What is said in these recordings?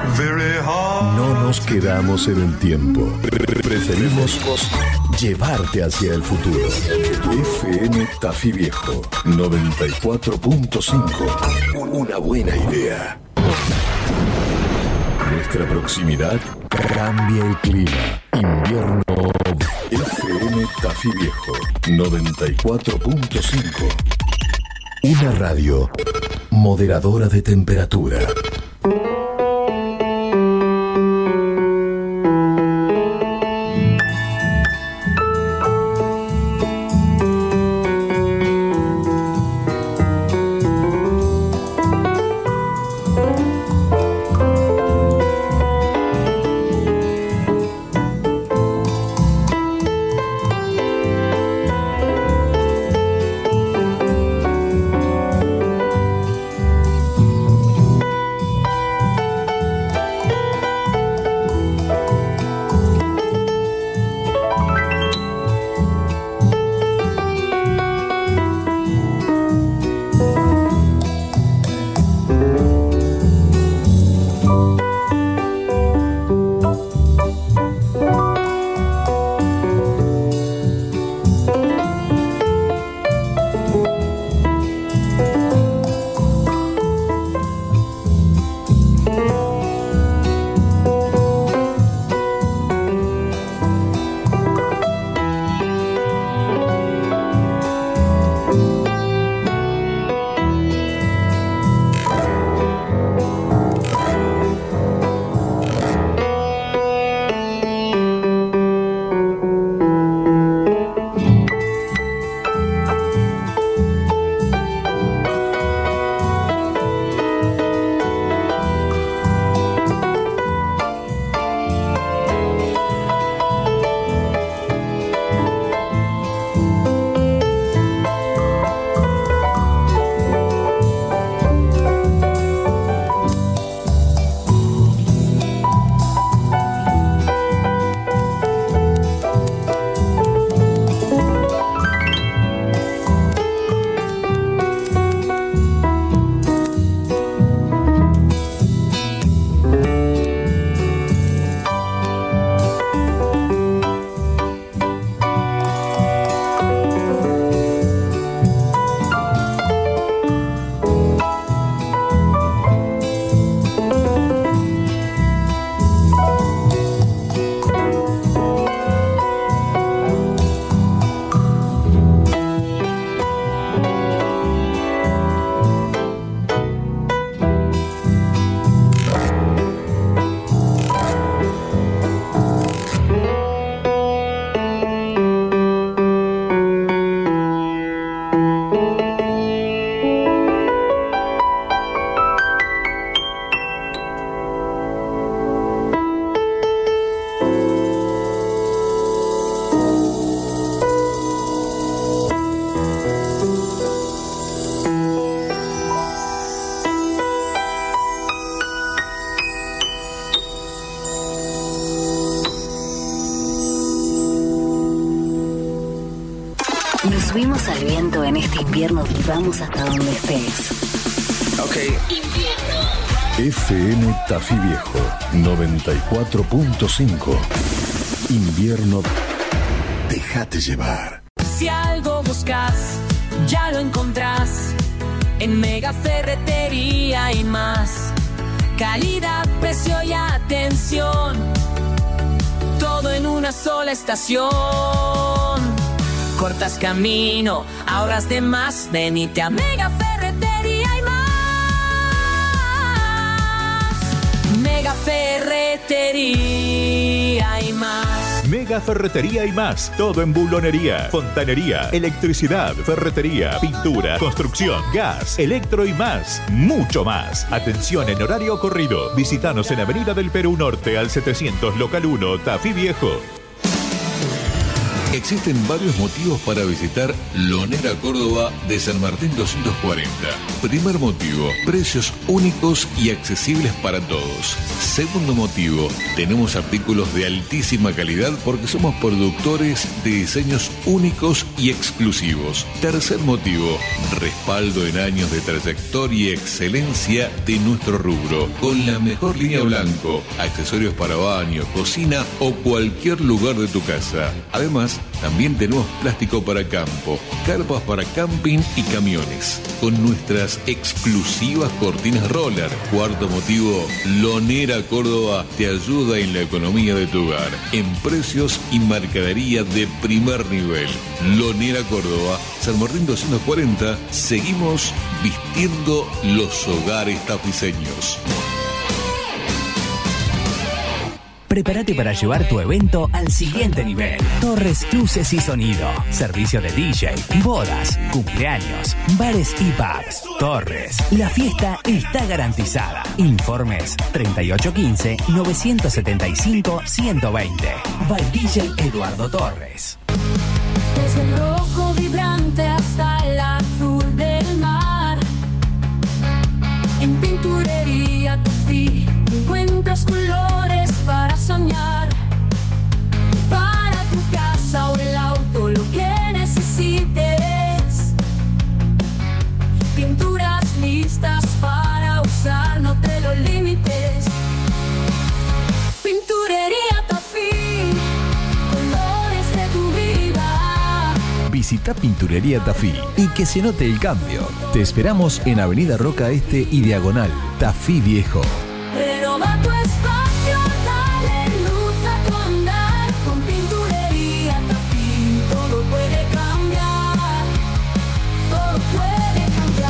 No nos quedamos en el tiempo. Preferimos llevarte hacia el futuro. FM Tafí Viejo 94.5. Una buena idea. Nuestra proximidad cambia el clima. Invierno. FM Tafí Viejo 94.5. Una radio moderadora de temperatura. Nos subimos al viento en este invierno y vamos hasta donde estés. Ok. Invierno. FM Tafí Viejo 94.5. Invierno. Déjate llevar. Si algo buscas, ya lo encontrás. En Mega Ferretería y más. Calidad, precio y atención. Todo en una sola estación. Cortas camino, ahorras de más. Venite a Mega Ferretería y más. Mega Ferretería y más. Mega Ferretería y más. Todo en bulonería, fontanería, electricidad, ferretería, pintura, construcción, gas, electro y más. Mucho más. Atención en horario corrido. Visítanos en Avenida del Perú Norte al 700 Local 1, Tafí Viejo. Existen varios motivos para visitar Lonera Córdoba de San Martín 240. Primer motivo, precios únicos y accesibles para todos. Segundo motivo, tenemos artículos de altísima calidad porque somos productores de diseños únicos y exclusivos. Tercer motivo, respaldo en años de trayectoria y excelencia de nuestro rubro, con la mejor línea blanco, accesorios para baño, cocina o cualquier lugar de tu casa. Además, también tenemos plástico para campo, carpas para camping y camiones, con nuestras exclusivas cortinas roller. Cuarto motivo, Lonera Córdoba te ayuda en la economía de tu hogar, en precios y mercadería de primer nivel. Lonera Córdoba, San Martín 240, seguimos vistiendo los hogares tapiceños. Prepárate para llevar tu evento al siguiente nivel. Torres Luces y Sonido. Servicio de DJ, bodas, cumpleaños, bares y pubs. Torres. La fiesta está garantizada. Informes 3815-975-120. By DJ Eduardo Torres. Desde el rojo vibrante hasta el azul del mar. En Pinturería Tafí encuentras colores para soñar. Para tu casa o el auto, lo que necesites. Pinturas listas para usar, no te lo limites. Pinturería Tafí, colores de tu vida. Visita Pinturería Tafí y que se note el cambio. Te esperamos en Avenida Roca Este y Diagonal, Tafí Viejo. Renova tu espacio, dale luz a tu andar. Con Pinturería Tafí todo puede cambiar. Todo puede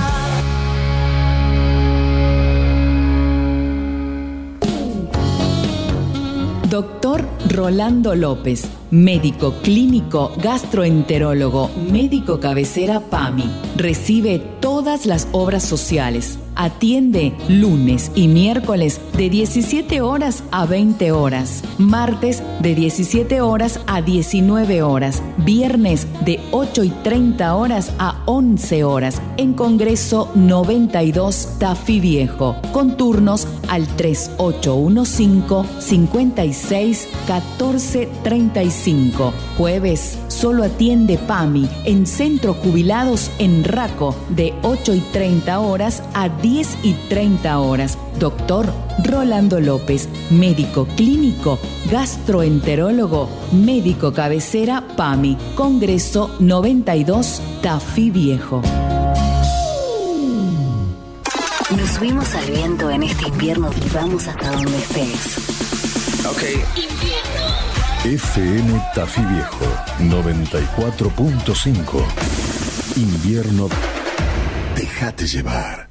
cambiar. Doctor Rolando López, médico clínico gastroenterólogo, médico cabecera PAMI. Recibe todas las obras sociales. Atiende lunes y miércoles de 17 horas a 20 horas. Martes de 17 horas a 19 horas. Viernes de 8:30 horas a 11 horas. En Congreso 92 Tafí Viejo. Con turnos al 3815-561435. Jueves solo atiende PAMI en Centro Jubilados en Raco de 8:30 horas a 10:30 horas. Doctor Rolando López, médico clínico, gastroenterólogo, médico cabecera PAMI, Congreso 92 Tafí Viejo. Nos subimos al viento en este invierno y vamos hasta donde estés. Ok. FM Tafí Viejo 94.5. Invierno. Déjate llevar.